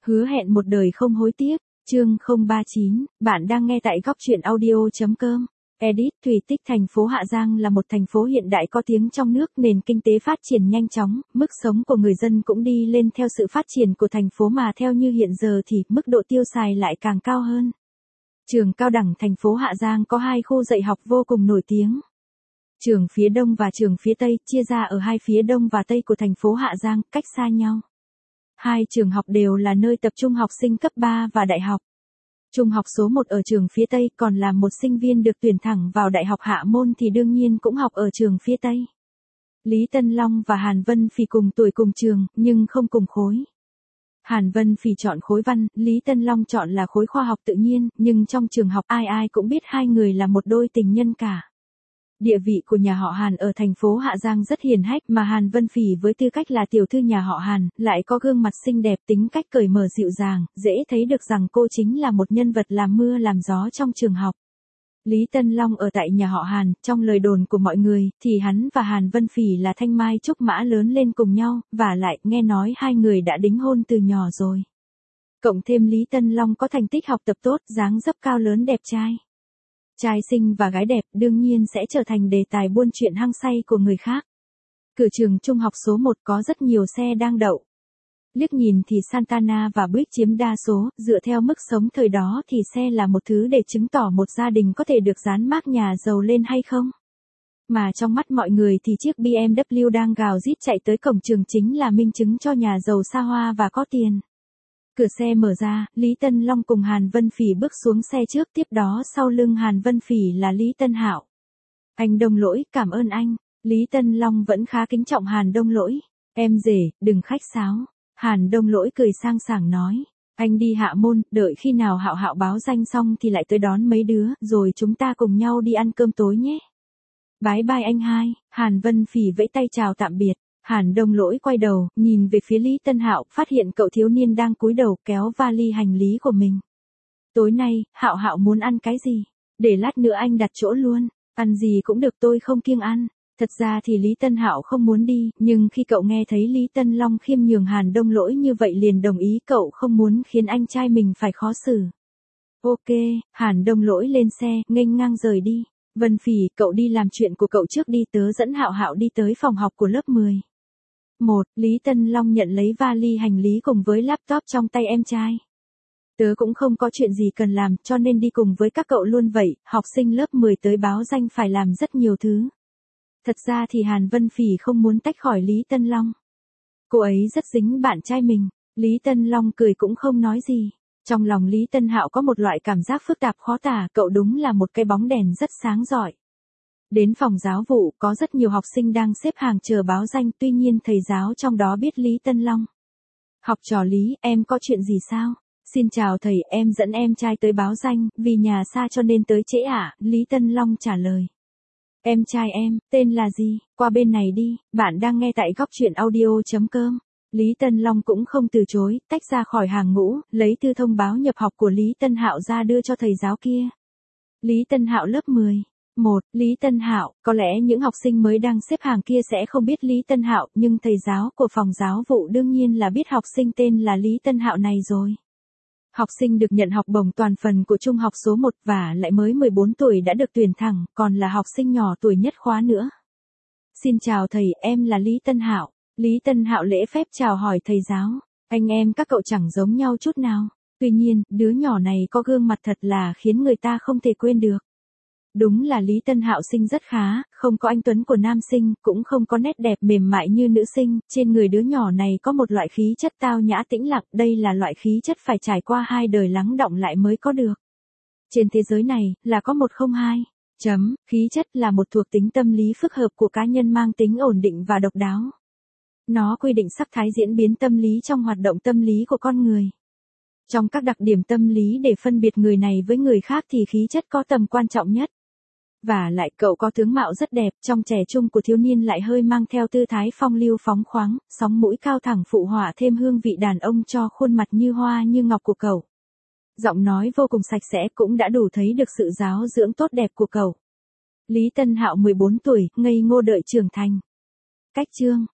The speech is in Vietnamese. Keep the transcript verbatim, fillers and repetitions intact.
Hứa hẹn một đời không hối tiếc, chương không ba chín, bạn đang nghe tại góc truyện audio.com. Edit Thủy Tích. Thành phố Hạ Giang là một thành phố hiện đại có tiếng trong nước, nền kinh tế phát triển nhanh chóng, mức sống của người dân cũng đi lên theo sự phát triển của thành phố, mà theo như hiện giờ thì mức độ tiêu xài lại càng cao hơn. Trường cao đẳng thành phố Hạ Giang có hai khu dạy học vô cùng nổi tiếng. Trường phía Đông và trường phía Tây, chia ra ở hai phía Đông và Tây của thành phố Hạ Giang, cách xa nhau. Hai trường học đều là nơi tập trung học sinh cấp ba và đại học. Trung học số một ở trường phía Tây, còn là một sinh viên được tuyển thẳng vào Đại học Hạ Môn thì đương nhiên cũng học ở trường phía Tây. Lý Tân Long và Hàn Vân Phỉ cùng tuổi cùng trường, nhưng không cùng khối. Hàn Vân Phỉ chọn khối văn, Lý Tân Long chọn là khối khoa học tự nhiên, nhưng trong trường học ai ai cũng biết hai người là một đôi tình nhân cả. Địa vị của nhà họ Hàn ở thành phố Hạ Giang rất hiển hách, mà Hàn Vân Phỉ với tư cách là tiểu thư nhà họ Hàn, lại có gương mặt xinh đẹp, tính cách cởi mở dịu dàng, dễ thấy được rằng cô chính là một nhân vật làm mưa làm gió trong trường học. Lý Tân Long ở tại nhà họ Hàn, trong lời đồn của mọi người, thì hắn và Hàn Vân Phỉ là thanh mai trúc mã lớn lên cùng nhau, và lại nghe nói hai người đã đính hôn từ nhỏ rồi. Cộng thêm Lý Tân Long có thành tích học tập tốt, dáng dấp cao lớn đẹp trai. Trai xinh và gái đẹp đương nhiên sẽ trở thành đề tài buôn chuyện hăng say của người khác. Cửa trường trung học số một có rất nhiều xe đang đậu. Liếc nhìn thì Santana và Buick chiếm đa số, dựa theo mức sống thời đó thì xe là một thứ để chứng tỏ một gia đình có thể được dán mác nhà giàu lên hay không. Mà trong mắt mọi người thì chiếc bê em vê đang gào rít chạy tới cổng trường chính là minh chứng cho nhà giàu xa hoa và có tiền. Cửa xe mở ra, Lý Tân Long cùng Hàn Vân Phỉ bước xuống xe trước, tiếp đó sau lưng Hàn Vân Phỉ là Lý Tân Hạo. Anh Đông Lỗi, cảm ơn anh. Lý Tân Long vẫn khá kính trọng Hàn Đông Lỗi. Em rể, đừng khách sáo. Hàn Đông Lỗi cười sang sảng nói. Anh đi Hạ Môn, đợi khi nào Hạo Hạo báo danh xong thì lại tới đón mấy đứa, rồi chúng ta cùng nhau đi ăn cơm tối nhé. Bye bye anh hai. Hàn Vân Phỉ vẫy tay chào tạm biệt. Hàn Đông Lỗi quay đầu, nhìn về phía Lý Tân Hạo, phát hiện cậu thiếu niên đang cúi đầu kéo vali hành lý của mình. Tối nay, Hạo Hạo muốn ăn cái gì? Để lát nữa anh đặt chỗ luôn. Ăn gì cũng được, tôi không kiêng ăn. Thật ra thì Lý Tân Hạo không muốn đi, nhưng khi cậu nghe thấy Lý Tân Long khiêm nhường Hàn Đông Lỗi như vậy liền đồng ý, cậu không muốn khiến anh trai mình phải khó xử. Ok, Hàn Đông Lỗi lên xe, nghênh ngang rời đi. Vân Phỉ, cậu đi làm chuyện của cậu trước đi, tớ dẫn Hạo Hạo đi tới phòng học của lớp mười. Một, Lý Tân Long nhận lấy vali hành lý cùng với laptop trong tay em trai. Tớ cũng không có chuyện gì cần làm, cho nên đi cùng với các cậu luôn vậy, học sinh lớp mười tới báo danh phải làm rất nhiều thứ. Thật ra thì Hàn Vân Phỉ không muốn tách khỏi Lý Tân Long. Cô ấy rất dính bạn trai mình. Lý Tân Long cười cũng không nói gì. Trong lòng Lý Tân Hạo có một loại cảm giác phức tạp khó tả, cậu đúng là một cái bóng đèn rất sáng rọi. Đến phòng giáo vụ, có rất nhiều học sinh đang xếp hàng chờ báo danh, tuy nhiên thầy giáo trong đó biết Lý Tân Long. Học trò Lý, em có chuyện gì sao? Xin chào thầy, em dẫn em trai tới báo danh, vì nhà xa cho nên tới trễ ạ, à? Lý Tân Long trả lời. Em trai em, tên là gì? Qua bên này đi, bạn đang nghe tại góc truyện audio.com. Lý Tân Long cũng không từ chối, tách ra khỏi hàng ngũ, lấy thư thông báo nhập học của Lý Tân Hạo ra đưa cho thầy giáo kia. Lý Tân Hạo lớp mười. Một, Lý Tân Hạo, có lẽ những học sinh mới đang xếp hàng kia sẽ không biết Lý Tân Hạo, nhưng thầy giáo của phòng giáo vụ đương nhiên là biết học sinh tên là Lý Tân Hạo này rồi. Học sinh được nhận học bổng toàn phần của trung học số một và lại mới mười bốn tuổi đã được tuyển thẳng, còn là học sinh nhỏ tuổi nhất khóa nữa. Xin chào thầy, em là Lý Tân Hạo. Lý Tân Hạo lễ phép chào hỏi thầy giáo. Anh em các cậu chẳng giống nhau chút nào. Tuy nhiên, đứa nhỏ này có gương mặt thật là khiến người ta không thể quên được. Đúng là Lý Tân Hạo sinh rất khá, không có anh tuấn của nam sinh, cũng không có nét đẹp mềm mại như nữ sinh, trên người đứa nhỏ này có một loại khí chất tao nhã tĩnh lặng, đây là loại khí chất phải trải qua hai đời lắng đọng lại mới có được. Trên thế giới này, là có một không hai. Chấm, khí chất là một thuộc tính tâm lý phức hợp của cá nhân mang tính ổn định và độc đáo. Nó quy định sắc thái diễn biến tâm lý trong hoạt động tâm lý của con người. Trong các đặc điểm tâm lý để phân biệt người này với người khác thì khí chất có tầm quan trọng nhất. Và lại cậu có tướng mạo rất đẹp, trong trẻ trung của thiếu niên lại hơi mang theo tư thái phong lưu phóng khoáng, sóng mũi cao thẳng phụ họa thêm hương vị đàn ông cho khuôn mặt như hoa như ngọc của cậu. Giọng nói vô cùng sạch sẽ cũng đã đủ thấy được sự giáo dưỡng tốt đẹp của cậu. Lý Tân Hạo mười bốn tuổi, ngây ngô đợi trưởng thành. Cách chương